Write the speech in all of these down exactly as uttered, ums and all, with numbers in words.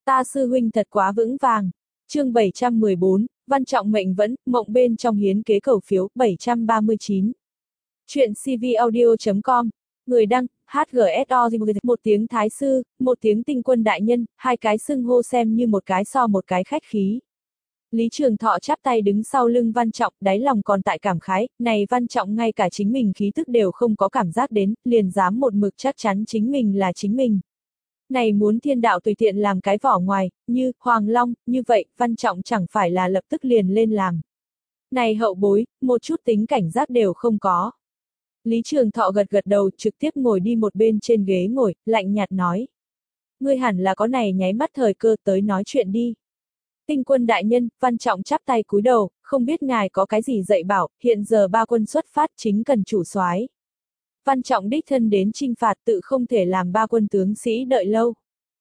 Ta sư huynh thật quá vững vàng. Chương bảy trăm mười bốn, Văn Trọng mệnh vẫn, mộng bên trong hiến kế cầu phiếu, bảy trăm ba mươi chín. Chuyện cvaudio chấm com, người đăng, hát giê ét o, một tiếng thái sư, một tiếng tinh quân đại nhân, hai cái xưng hô xem như một cái so một cái khách khí. Lý Trường Thọ chắp tay đứng sau lưng Văn Trọng, đáy lòng còn tại cảm khái, này Văn Trọng ngay cả chính mình khí tức đều không có cảm giác đến, liền dám một mực chắc chắn chính mình là chính mình. Này muốn thiên đạo tùy tiện làm cái vỏ ngoài, như, Hoàng Long, như vậy, Văn Trọng chẳng phải là lập tức liền lên làm. Này hậu bối, một chút tính cảnh giác đều không có. Lý Trường Thọ gật gật đầu, trực tiếp ngồi đi một bên trên ghế ngồi, lạnh nhạt nói. Ngươi hẳn là có này nháy mắt thời cơ tới nói chuyện đi. Tinh quân đại nhân, Văn Trọng chắp tay cúi đầu, không biết ngài có cái gì dạy bảo, hiện giờ ba quân xuất phát chính cần chủ soái. Văn Trọng đích thân đến chinh phạt tự không thể làm ba quân tướng sĩ đợi lâu.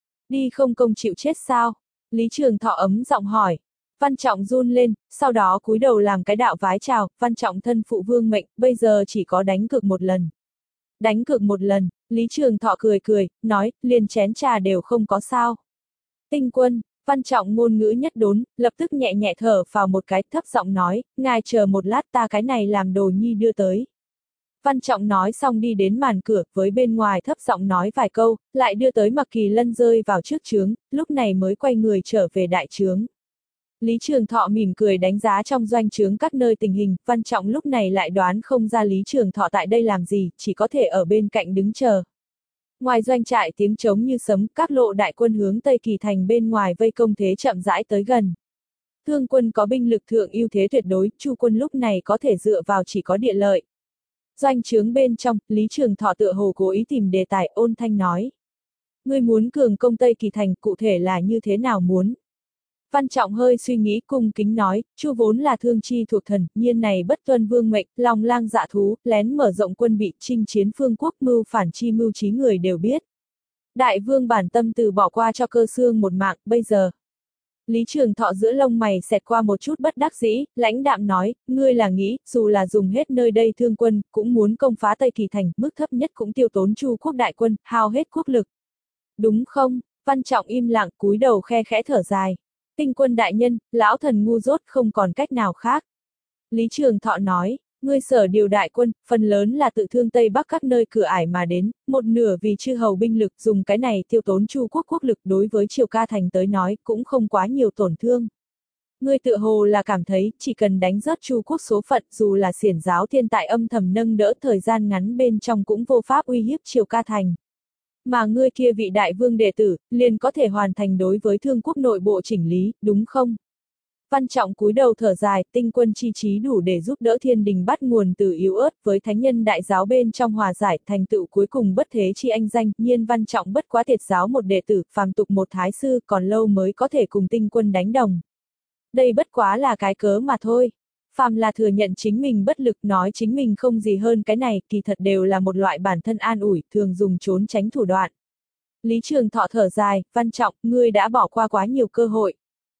Đi không công chịu chết sao? Lý Trường Thọ ấm giọng hỏi. Văn Trọng run lên, sau đó cúi đầu làm cái đạo vái chào, Văn Trọng thân phụ vương mệnh, bây giờ chỉ có đánh cược một lần. Đánh cược một lần, Lý Trường Thọ cười cười, nói, liền chén trà đều không có sao. Tinh quân, Văn Trọng ngôn ngữ nhất đốn, lập tức nhẹ nhẹ thở vào một cái, thấp giọng nói, ngài chờ một lát ta cái này làm đồ nhi đưa tới. Văn Trọng nói xong đi đến màn cửa, với bên ngoài thấp giọng nói vài câu, lại đưa tới Mặc Kỳ Lân rơi vào trước trướng, lúc này mới quay người trở về đại trướng. Lý Trường Thọ mỉm cười đánh giá trong doanh trướng các nơi tình hình, Văn Trọng lúc này lại đoán không ra Lý Trường Thọ tại đây làm gì, chỉ có thể ở bên cạnh đứng chờ. Ngoài doanh trại tiếng trống như sấm, các lộ đại quân hướng Tây Kỳ thành bên ngoài vây công thế chậm rãi tới gần. Thương quân có binh lực thượng ưu thế tuyệt đối, Chu quân lúc này có thể dựa vào chỉ có địa lợi. Doanh trướng bên trong, Lý Trường Thọ tựa hồ cố ý tìm đề tài, ôn thanh nói. Ngươi muốn cường công Tây Kỳ thành, cụ thể là như thế nào muốn? Văn Trọng hơi suy nghĩ cung kính nói, Chu vốn là thương chi thuộc thần, nhiên này bất tuân vương mệnh, lòng lang dạ thú, lén mở rộng quân bị, chinh chiến phương quốc, mưu phản chi mưu trí người đều biết. Đại vương bản tâm từ bỏ qua cho cơ xương một mạng, bây giờ. Lý Trường Thọ giữa lông mày xẹt qua một chút bất đắc dĩ, lãnh đạm nói, ngươi là nghĩ, dù là dùng hết nơi đây thương quân, cũng muốn công phá Tây Kỳ thành, mức thấp nhất cũng tiêu tốn Chu quốc đại quân, hao hết quốc lực. Đúng không? Văn Trọng im lặng cúi đầu khe khẽ thở dài. Tinh quân đại nhân, lão thần ngu dốt không còn cách nào khác. Lý Trường Thọ nói, ngươi sở điều đại quân, phần lớn là tự thương Tây Bắc các nơi cửa ải mà đến, một nửa vì chư hầu binh lực dùng cái này tiêu tốn Chu quốc quốc lực đối với Triều Ca thành tới nói cũng không quá nhiều tổn thương. Ngươi tự hồ là cảm thấy chỉ cần đánh rớt Chu quốc số phận dù là xiển giáo thiên tại âm thầm nâng đỡ thời gian ngắn bên trong cũng vô pháp uy hiếp Triều Ca thành. Mà ngươi kia vị đại vương đệ tử, liền có thể hoàn thành đối với thương quốc nội bộ chỉnh lý, đúng không? Văn Trọng cúi đầu thở dài, tinh quân chi trí đủ để giúp đỡ thiên đình bắt nguồn từ yếu ớt với thánh nhân đại giáo bên trong hòa giải, thành tựu cuối cùng bất thế chi anh danh, nhiên Văn Trọng bất quá tiệt giáo một đệ tử, phàm tục một thái sư, còn lâu mới có thể cùng tinh quân đánh đồng. Đây bất quá là cái cớ mà thôi. Phàm là thừa nhận chính mình bất lực nói chính mình không gì hơn cái này, kỳ thật đều là một loại bản thân an ủi, thường dùng trốn tránh thủ đoạn. Lý Trường Thọ thở dài, Văn Trọng, ngươi đã bỏ qua quá nhiều cơ hội.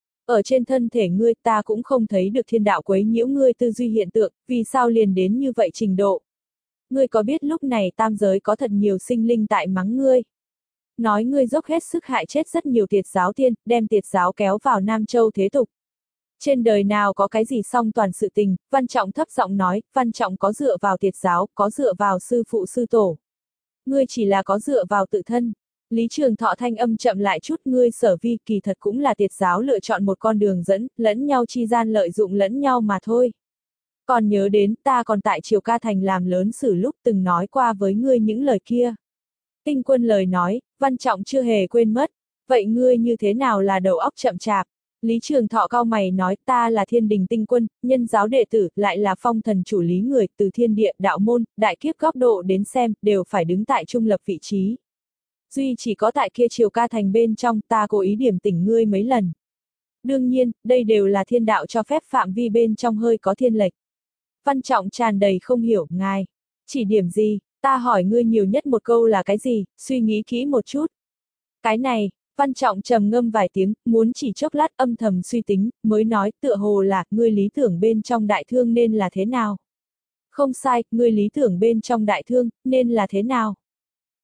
Ở trên thân thể ngươi ta cũng không thấy được thiên đạo quấy nhiễu ngươi tư duy hiện tượng, vì sao liền đến như vậy trình độ. Ngươi có biết lúc này tam giới có thật nhiều sinh linh tại mắng ngươi. Nói ngươi dốc hết sức hại chết rất nhiều tiệt giáo tiên, đem tiệt giáo kéo vào Nam Châu thế tục. Trên đời nào có cái gì song toàn sự tình, Văn Trọng thấp giọng nói, Văn Trọng có dựa vào tiệt giáo, có dựa vào sư phụ sư tổ. Ngươi chỉ là có dựa vào tự thân. Lý Trường Thọ thanh âm chậm lại chút, ngươi sở vi kỳ thật cũng là tiệt giáo lựa chọn một con đường dẫn, lẫn nhau chi gian lợi dụng lẫn nhau mà thôi. Còn nhớ đến ta còn tại Triều Ca thành làm lớn sử lúc từng nói qua với ngươi những lời kia. Tinh quân lời nói, Văn Trọng chưa hề quên mất. Vậy ngươi như thế nào là đầu óc chậm chạp? Lý Trường Thọ cau mày nói, ta là thiên đình tinh quân, nhân giáo đệ tử, lại là phong thần chủ lý người, từ thiên địa, đạo môn, đại kiếp góc độ đến xem, đều phải đứng tại trung lập vị trí. Duy chỉ có tại kia Triều Ca thành bên trong, ta cố ý điểm tỉnh ngươi mấy lần. Đương nhiên, đây đều là thiên đạo cho phép phạm vi bên trong hơi có thiên lệch. Văn Trọng tràn đầy không hiểu, ngài. Chỉ điểm gì, ta hỏi ngươi nhiều nhất một câu là cái gì, suy nghĩ kỹ một chút. Cái này, Văn Trọng trầm ngâm vài tiếng, muốn chỉ chốc lát âm thầm suy tính, mới nói tựa hồ là, ngươi lý tưởng bên trong đại thương nên là thế nào? Không sai, ngươi lý tưởng bên trong đại thương, nên là thế nào?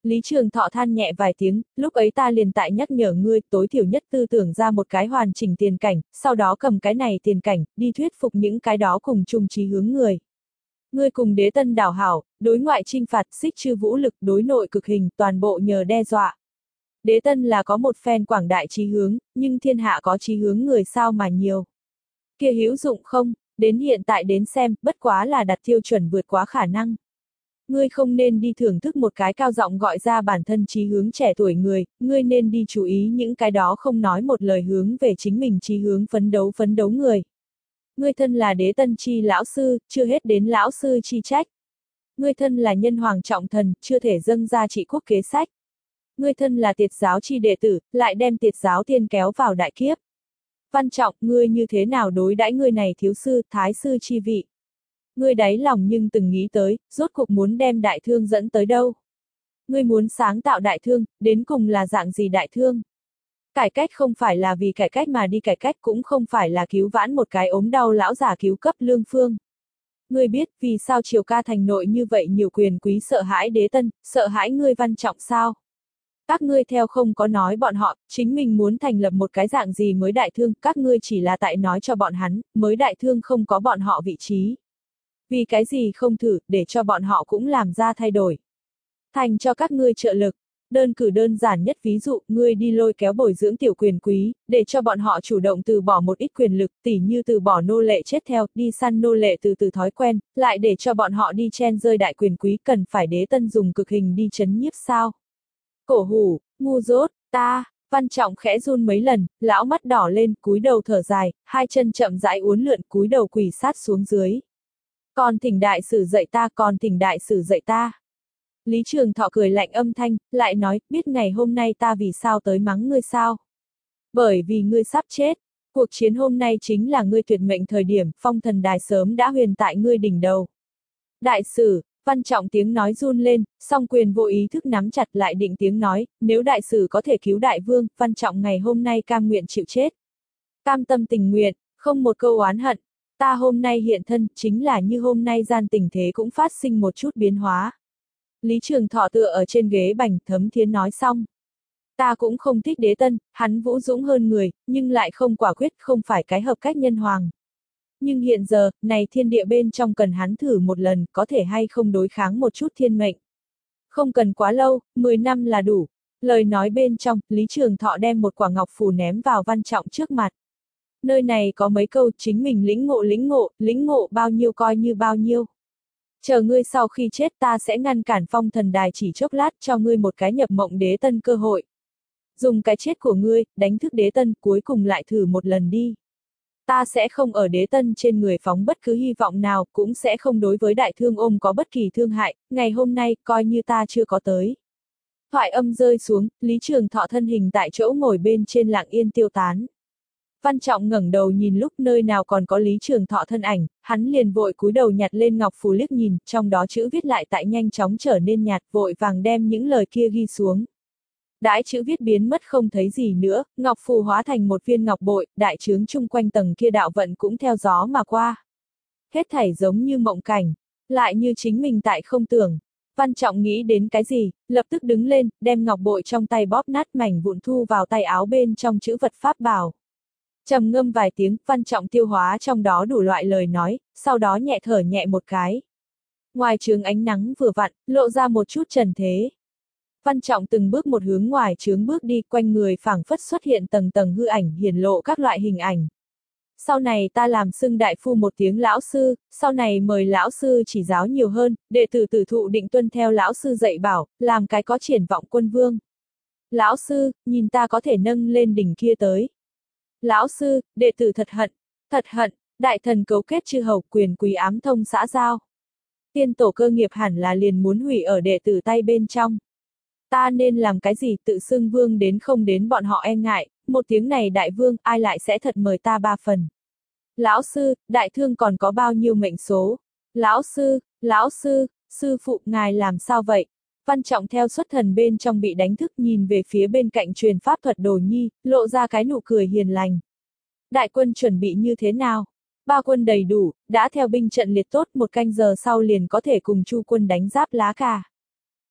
Lý Trường Thọ than nhẹ vài tiếng, lúc ấy ta liền tại nhắc nhở ngươi, tối thiểu nhất tư tưởng ra một cái hoàn chỉnh tiền cảnh, sau đó cầm cái này tiền cảnh, đi thuyết phục những cái đó cùng chung chí hướng người. Ngươi cùng đế tân đảo hảo, đối ngoại chinh phạt, xích chư vũ lực, đối nội cực hình, toàn bộ nhờ đe dọa. Đế tân là có một phen quảng đại chí hướng, nhưng thiên hạ có chí hướng người sao mà nhiều. Kia hữu dụng không, đến hiện tại đến xem, bất quá là đặt tiêu chuẩn vượt quá khả năng. Ngươi không nên đi thưởng thức một cái cao giọng gọi ra bản thân chí hướng trẻ tuổi người, ngươi nên đi chú ý những cái đó không nói một lời hướng về chính mình chí hướng phấn đấu phấn đấu người. Ngươi thân là đế tân chi lão sư, chưa hết đến lão sư chi trách. Ngươi thân là nhân hoàng trọng thần, chưa thể dâng ra trị quốc kế sách. Ngươi thân là tiệt giáo chi đệ tử, lại đem tiệt giáo tiên kéo vào đại kiếp. Văn Trọng, ngươi như thế nào đối đãi ngươi này thiếu sư, thái sư chi vị? Ngươi đáy lòng nhưng từng nghĩ tới, rốt cuộc muốn đem đại thương dẫn tới đâu? Ngươi muốn sáng tạo đại thương, đến cùng là dạng gì đại thương? Cải cách không phải là vì cải cách mà đi cải cách, cũng không phải là cứu vãn một cái ốm đau lão già cứu cấp lương phương. Ngươi biết vì sao Triều Ca thành nội như vậy nhiều quyền quý sợ hãi đế tân, sợ hãi ngươi Văn Trọng sao? Các ngươi theo không có nói bọn họ, chính mình muốn thành lập một cái dạng gì mới đại thương, các ngươi chỉ là tại nói cho bọn hắn, mới đại thương không có bọn họ vị trí. Vì cái gì không thử, để cho bọn họ cũng làm ra thay đổi. Thành cho các ngươi trợ lực. Đơn cử đơn giản nhất ví dụ, ngươi đi lôi kéo bồi dưỡng tiểu quyền quý, để cho bọn họ chủ động từ bỏ một ít quyền lực, tỉ như từ bỏ nô lệ chết theo, đi săn nô lệ từ từ thói quen, lại để cho bọn họ đi chen rơi đại quyền quý, cần phải đế tân dùng cực hình đi chấn nhiếp sao? Cổ hủ, ngu dốt, ta, Văn Trọng khẽ run mấy lần, lão mắt đỏ lên, cúi đầu thở dài, hai chân chậm rãi uốn lượn, cúi đầu quỳ sát xuống dưới. Còn thỉnh đại sử dạy ta, còn thỉnh đại sử dạy ta. Lý Trường Thọ cười lạnh âm thanh, lại nói, biết ngày hôm nay ta vì sao tới mắng ngươi sao? Bởi vì ngươi sắp chết. Cuộc chiến hôm nay chính là ngươi tuyệt mệnh thời điểm, phong thần đài sớm đã huyền tại ngươi đỉnh đầu. Đại sử, Văn Trọng tiếng nói run lên, song quyền vô ý thức nắm chặt lại định tiếng nói, nếu đại sử có thể cứu đại vương, Văn Trọng ngày hôm nay cam nguyện chịu chết. Cam tâm tình nguyện, không một câu oán hận. Ta hôm nay hiện thân, chính là như hôm nay gian tình thế cũng phát sinh một chút biến hóa. Lý Trường Thọ tựa ở trên ghế bành, Thấm Thiến nói xong. Ta cũng không thích đế tân, hắn vũ dũng hơn người, nhưng lại không quả quyết, không phải cái hợp cách nhân hoàng. Nhưng hiện giờ, này thiên địa bên trong cần hắn thử một lần, có thể hay không đối kháng một chút thiên mệnh. Không cần quá lâu, mười năm là đủ. Lời nói bên trong, Lý Trường Thọ đem một quả ngọc phù ném vào Văn Trọng trước mặt. Nơi này có mấy câu, chính mình lĩnh ngộ lĩnh ngộ, lĩnh ngộ bao nhiêu coi như bao nhiêu. Chờ ngươi sau khi chết ta sẽ ngăn cản phong thần đài chỉ chốc lát cho ngươi một cái nhập mộng đế tân cơ hội. Dùng cái chết của ngươi, đánh thức đế tân, cuối cùng lại thử một lần đi. Ta sẽ không ở đế tân trên người phóng bất cứ hy vọng nào, cũng sẽ không đối với đại thương ôm có bất kỳ thương hại, ngày hôm nay, coi như ta chưa có tới. Thoại âm rơi xuống, Lý Trường Thọ thân hình tại chỗ ngồi bên trên lặng yên tiêu tán. Văn Trọng ngẩng đầu nhìn lúc nơi nào còn có Lý Trường Thọ thân ảnh, hắn liền vội cúi đầu nhặt lên ngọc phù liếc nhìn, trong đó chữ viết lại tại nhanh chóng trở nên nhạt, vội vàng đem những lời kia ghi xuống. Đãi chữ viết biến mất không thấy gì nữa, ngọc phù hóa thành một viên ngọc bội, đại trướng chung quanh tầng kia đạo vận cũng theo gió mà qua. Hết thảy giống như mộng cảnh, lại như chính mình tại không tưởng. Văn Trọng nghĩ đến cái gì, lập tức đứng lên, đem ngọc bội trong tay bóp nát mảnh vụn thu vào tay áo bên trong chữ vật pháp bảo. Trầm ngâm vài tiếng, Văn Trọng tiêu hóa trong đó đủ loại lời nói, sau đó nhẹ thở nhẹ một cái. Ngoài trướng ánh nắng vừa vặn, lộ ra một chút trần thế. Văn Trọng từng bước một hướng ngoài trướng bước đi, quanh người phảng phất xuất hiện tầng tầng hư ảnh, hiển lộ các loại hình ảnh. Sau này ta làm xưng đại phu một tiếng lão sư, sau này mời lão sư chỉ giáo nhiều hơn, đệ tử tử thụ định tuân theo lão sư dạy bảo, làm cái có triển vọng quân vương. Lão sư, nhìn ta có thể nâng lên đỉnh kia tới. Lão sư, đệ tử thật hận, thật hận, đại thần cấu kết chư hầu quyền quý ám thông xã giao. Tiên tổ cơ nghiệp hẳn là liền muốn hủy ở đệ tử tay bên trong. Ta nên làm cái gì tự xưng vương đến không đến bọn họ e ngại, một tiếng này đại vương ai lại sẽ thật mời ta ba phần. Lão sư, đại thương còn có bao nhiêu mệnh số? Lão sư, lão sư, sư phụ ngài làm sao vậy? Văn Trọng theo xuất thần bên trong bị đánh thức nhìn về phía bên cạnh truyền pháp thuật Đồ Nhi, lộ ra cái nụ cười hiền lành. Đại quân chuẩn bị như thế nào? Ba quân đầy đủ, đã theo binh trận liệt tốt một canh giờ sau liền có thể cùng Chu quân đánh giáp lá cà.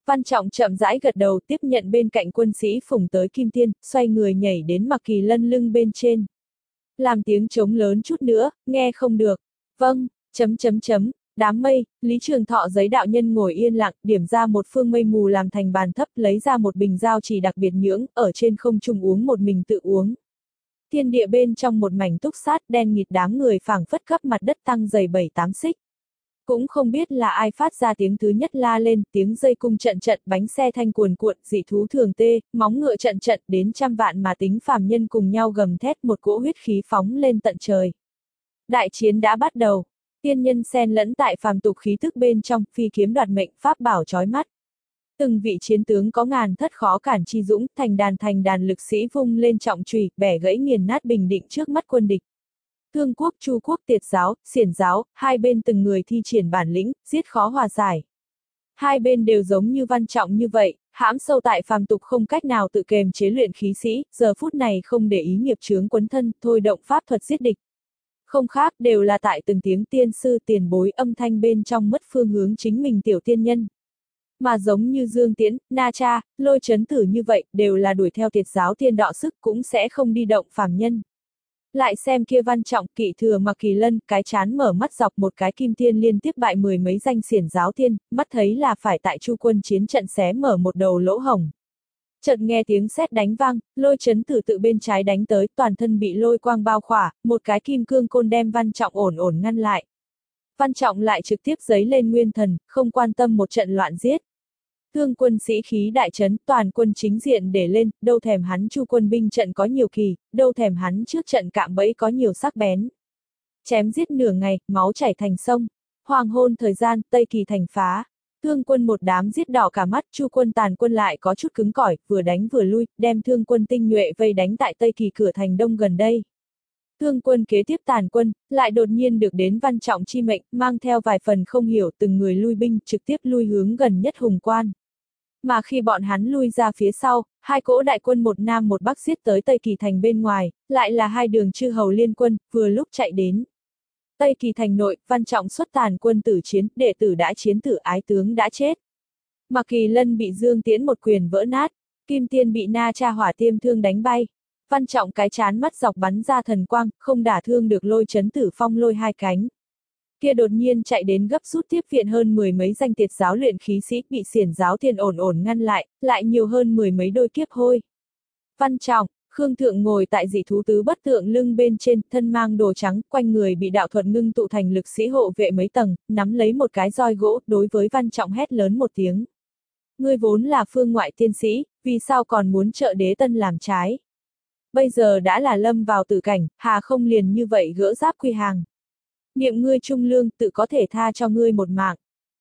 Văn Trọng chậm rãi gật đầu tiếp nhận bên cạnh quân sĩ phủng tới kim tiên, xoay người nhảy đến Mạc Kỳ Lân lưng bên trên. Làm tiếng trống lớn chút nữa, nghe không được. Vâng, chấm chấm chấm, đám mây, Lý Trường Thọ giấy đạo nhân ngồi yên lặng, điểm ra một phương mây mù làm thành bàn thấp, lấy ra một bình giao chỉ đặc biệt nhưỡng, ở trên không trung uống một mình tự uống. Thiên địa bên trong một mảnh túc sát đen nghịt, đám người phảng phất khắp mặt đất tăng dày bảy tám xích. Cũng không biết là ai phát ra tiếng thứ nhất la lên, tiếng dây cung trận trận, bánh xe thanh cuồn cuộn, dị thú thường tê, móng ngựa trận trận, đến trăm vạn mà tính phàm nhân cùng nhau gầm thét, một cỗ huyết khí phóng lên tận trời. Đại chiến đã bắt đầu, tiên nhân xen lẫn tại phàm tục khí thức bên trong, phi kiếm đoạt mệnh, pháp bảo chói mắt. Từng vị chiến tướng có ngàn thất khó cản chi dũng, thành đàn thành đàn lực sĩ vung lên trọng chùy, bẻ gãy nghiền nát bình định trước mắt quân địch. Thương quốc, Chu quốc, Tiệt giáo, Xiển giáo, hai bên từng người thi triển bản lĩnh, giết khó hòa giải. Hai bên đều giống như Văn Trọng như vậy, hãm sâu tại phàm tục không cách nào tự kềm chế luyện khí sĩ, giờ phút này không để ý nghiệp chướng quấn thân, thôi động pháp thuật giết địch. Không khác, đều là tại từng tiếng tiên sư tiền bối âm thanh bên trong mất phương hướng chính mình tiểu tiên nhân. Mà giống như Dương Tiễn, Na Cha, Lôi Chấn Tử như vậy, đều là đuổi theo Tiệt giáo tiên đọ sức cũng sẽ không đi động phàm nhân. Lại xem kia Văn Trọng, Kỵ Thừa Mạc Kỳ Lân, cái chán mở mắt dọc một cái kim tiên liên tiếp bại mười mấy danh xiển giáo tiên, mắt thấy là phải tại Chu quân chiến trận xé mở một đầu lỗ hổng. Chợt nghe tiếng sét đánh vang, Lôi Chấn Tử tự bên trái đánh tới, toàn thân bị lôi quang bao khỏa, một cái kim cương côn đem Văn Trọng ổn ổn ngăn lại. Văn Trọng lại trực tiếp giấy lên nguyên thần, không quan tâm một trận loạn giết. Thương quân sĩ khí đại trấn, toàn quân chính diện để lên, đâu thèm hắn Chu quân binh trận có nhiều kỳ, đâu thèm hắn trước trận cạm bẫy có nhiều sắc bén. Chém giết nửa ngày, máu chảy thành sông. Hoàng hôn thời gian, Tây Kỳ thành phá. Thương quân một đám giết đỏ cả mắt, Chu quân tàn quân lại có chút cứng cỏi, vừa đánh vừa lui, đem thương quân tinh nhuệ vây đánh tại Tây Kỳ cửa thành đông gần đây. Thương quân kế tiếp tàn quân, lại đột nhiên được đến Văn Trọng chi mệnh, mang theo vài phần không hiểu từng người lui binh, trực tiếp lui hướng gần nhất Hùng Quan. Mà khi bọn hắn lui ra phía sau, hai cỗ đại quân một nam một bắc giết tới Tây Kỳ thành bên ngoài, lại là hai đường chư hầu liên quân, vừa lúc chạy đến. Tây Kỳ thành nội, Văn Trọng xuất tàn quân tử chiến, đệ tử đã chiến tử, ái tướng đã chết. Mạc Kỳ Lân bị Dương Tiễn một quyền vỡ nát, Kim Tiên bị Na Cha hỏa tiêm thương đánh bay. Văn Trọng cái chán mắt dọc bắn ra thần quang, không đả thương được Lôi Chấn Tử phong lôi hai cánh. Kia đột nhiên chạy đến gấp rút tiếp viện hơn mười mấy danh Tiệt giáo luyện khí sĩ bị xiển giáo tiên ổn ổn ngăn lại, lại nhiều hơn mười mấy đôi kiếp hôi. Văn Trọng, Khương Thượng ngồi tại dị thú tứ bất tượng lưng bên trên, thân mang đồ trắng, quanh người bị đạo thuật ngưng tụ thành lực sĩ hộ vệ mấy tầng, nắm lấy một cái roi gỗ, đối với Văn Trọng hét lớn một tiếng. Ngươi vốn là phương ngoại tiên sĩ, vì sao còn muốn trợ đế tân làm trái? Bây giờ đã là lâm vào tử cảnh, hà không liền như vậy gỡ giáp quy hàng. Niệm ngươi trung lương, tự có thể tha cho ngươi một mạng.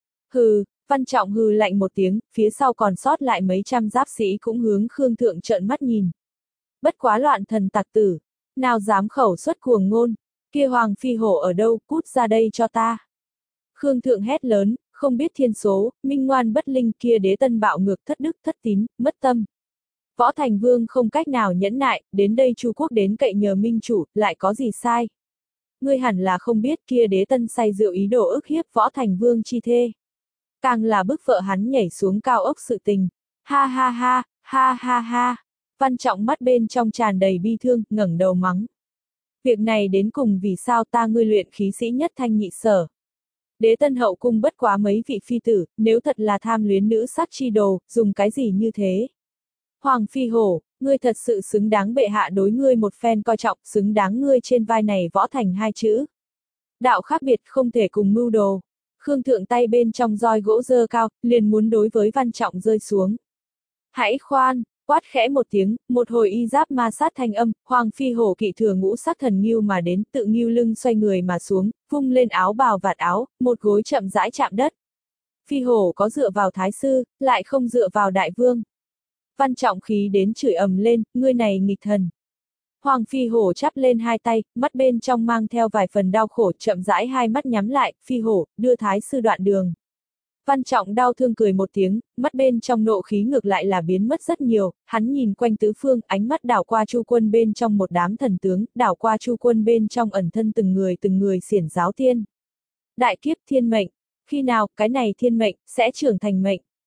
Hừ, Văn Trọng hừ lạnh một tiếng, phía sau còn sót lại mấy trăm giáp sĩ cũng hướng Khương Thượng trợn mắt nhìn. Bất quá loạn thần tặc tử, nào dám khẩu xuất cuồng ngôn, kia Hoàng Phi Hổ ở đâu, cút ra đây cho ta. Khương Thượng hét lớn, không biết thiên số, minh ngoan bất linh, kia đế tân bạo ngược, thất đức thất tín, mất tâm. Võ Thành Vương không cách nào nhẫn nại, đến đây Chu quốc đến cậy nhờ minh chủ, lại có gì sai? Ngươi hẳn là không biết kia đế tân say rượu ý đồ ức hiếp Võ Thành Vương chi thê. Càng là bức vợ hắn nhảy xuống cao ốc sự tình. Ha ha ha, ha ha ha. Văn Trọng mắt bên trong tràn đầy bi thương, ngẩng đầu mắng. Việc này đến cùng vì sao ta ngươi luyện khí sĩ nhất thanh nhị sở. Đế tân hậu cung bất quá mấy vị phi tử, nếu thật là tham luyến nữ sắc chi đồ, dùng cái gì như thế? Hoàng Phi Hổ, ngươi thật sự xứng đáng bệ hạ đối ngươi một phen coi trọng, xứng đáng ngươi trên vai này võ thành hai chữ. Đạo khác biệt không thể cùng mưu đồ. Khương Thượng tay bên trong roi gỗ dơ cao, liền muốn đối với Văn Trọng rơi xuống. Hãy khoan, quát khẽ một tiếng, một hồi y giáp ma sát thanh âm, Hoàng Phi Hổ kỵ thừa ngũ sắc thần nghiêu mà đến, tự nghiêu lưng xoay người mà xuống, vung lên áo bào vạt áo, một gối chậm rãi chạm đất. Phi Hổ có dựa vào thái sư, lại không dựa vào đại vương. Văn Trọng khí đến chửi ầm lên, ngươi này nghịch thần. Hoàng Phi Hổ chắp lên hai tay, mắt bên trong mang theo vài phần đau khổ, chậm rãi hai mắt nhắm lại, Phi Hổ, đưa thái sư đoạn đường. Văn Trọng đau thương cười một tiếng, mắt bên trong nộ khí ngược lại là biến mất rất nhiều, hắn nhìn quanh tứ phương, ánh mắt đảo qua Chu quân bên trong một đám thần tướng, đảo qua Chu quân bên trong ẩn thân từng người từng người xiển giáo tiên. Đại kiếp thiên mệnh, khi nào, cái này thiên mệnh, sẽ trưởng thành mệnh.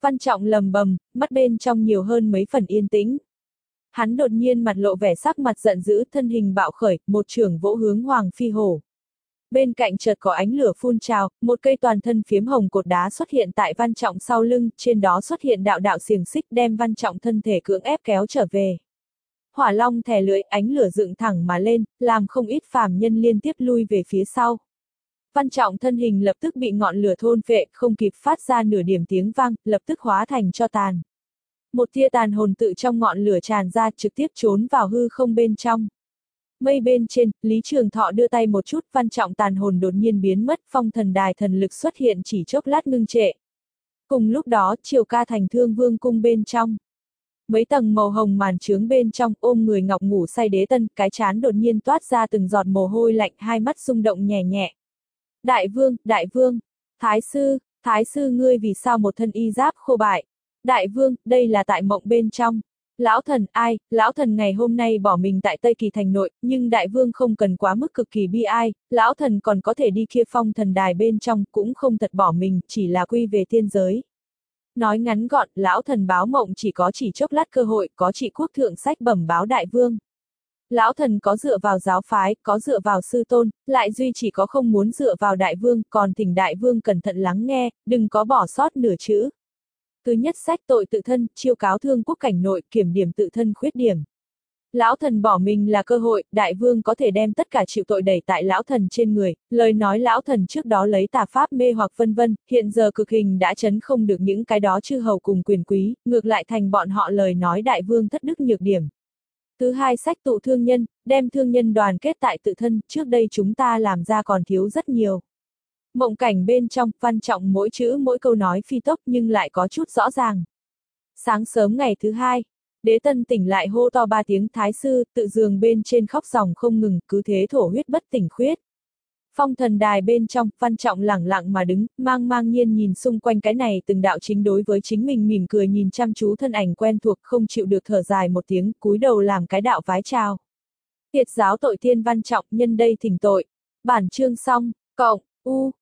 Văn Trọng lầm bầm, mắt bên trong nhiều hơn mấy phần yên tĩnh. Hắn đột nhiên mặt lộ vẻ sắc mặt giận dữ, thân hình bạo khởi, một chưởng vỗ hướng Hoàng Phi Hổ. Bên cạnh chợt có ánh lửa phun trào, một cây toàn thân phiếm hồng cột đá xuất hiện tại Văn Trọng sau lưng, trên đó xuất hiện đạo đạo xiềng xích đem Văn Trọng thân thể cưỡng ép kéo trở về. Hỏa long thè lưỡi, ánh lửa dựng thẳng mà lên, làm không ít phàm nhân liên tiếp lui về phía sau. Văn Trọng thân hình lập tức bị ngọn lửa thôn phệ, không kịp phát ra nửa điểm tiếng vang, lập tức hóa thành tro tàn. Một tia tàn hồn tự trong ngọn lửa tràn ra, trực tiếp trốn vào hư không bên trong. Mây bên trên, Lý Trường Thọ đưa tay một chút, Văn Trọng tàn hồn đột nhiên biến mất, phong thần đài thần lực xuất hiện chỉ chốc lát ngưng trệ. Cùng lúc đó, Triều Ca thành Thương Vương cung bên trong. Mấy tầng màu hồng màn trướng bên trong, ôm người ngọc ngủ say Đế Tân, cái trán đột nhiên toát ra từng giọt mồ hôi lạnh, hai mắt rung động nhẹ nhẹ. Đại vương, đại vương, thái sư, thái sư ngươi vì sao một thân y giáp khô bại? Đại vương, đây là tại mộng bên trong. Lão thần, ai, lão thần ngày hôm nay bỏ mình tại Tây Kỳ thành nội, nhưng đại vương không cần quá mức cực kỳ bi ai, lão thần còn có thể đi kia phong thần đài bên trong, cũng không thật bỏ mình, chỉ là quy về thiên giới. Nói ngắn gọn, lão thần báo mộng chỉ có chỉ chốc lát cơ hội, có trị quốc thượng sách bẩm báo đại vương. Lão thần có dựa vào giáo phái, có dựa vào sư tôn, lại duy chỉ có không muốn dựa vào đại vương, còn thỉnh đại vương cẩn thận lắng nghe, đừng có bỏ sót nửa chữ. Thứ nhất sách tội tự thân, chiêu cáo thương quốc cảnh nội, kiểm điểm tự thân khuyết điểm. Lão thần bỏ mình là cơ hội, đại vương có thể đem tất cả chịu tội đẩy tại lão thần trên người, lời nói lão thần trước đó lấy tà pháp mê hoặc vân vân, hiện giờ cực hình đã chấn không được những cái đó chư hầu cùng quyền quý, ngược lại thành bọn họ lời nói đại vương thất đức nhược điểm. Thứ hai sách tụ thương nhân, đem thương nhân đoàn kết tại tự thân, trước đây chúng ta làm ra còn thiếu rất nhiều. Mộng cảnh bên trong, Văn Trọng mỗi chữ mỗi câu nói phi tốc nhưng lại có chút rõ ràng. Sáng sớm ngày thứ hai, Đế Tân tỉnh lại hô to ba tiếng thái sư, tự giường bên trên khóc ròng không ngừng, cứ thế thổ huyết bất tỉnh khuyết. Phong thần đài bên trong, Văn Trọng lẳng lặng mà đứng, mang mang nhiên nhìn xung quanh cái này từng đạo chính đối với chính mình mỉm cười nhìn chăm chú thân ảnh quen thuộc, không chịu được thở dài một tiếng, cúi đầu làm cái đạo vái chào. Tiệt giáo tội thiên Văn Trọng, nhân đây thỉnh tội. Bản chương xong, cộng, u.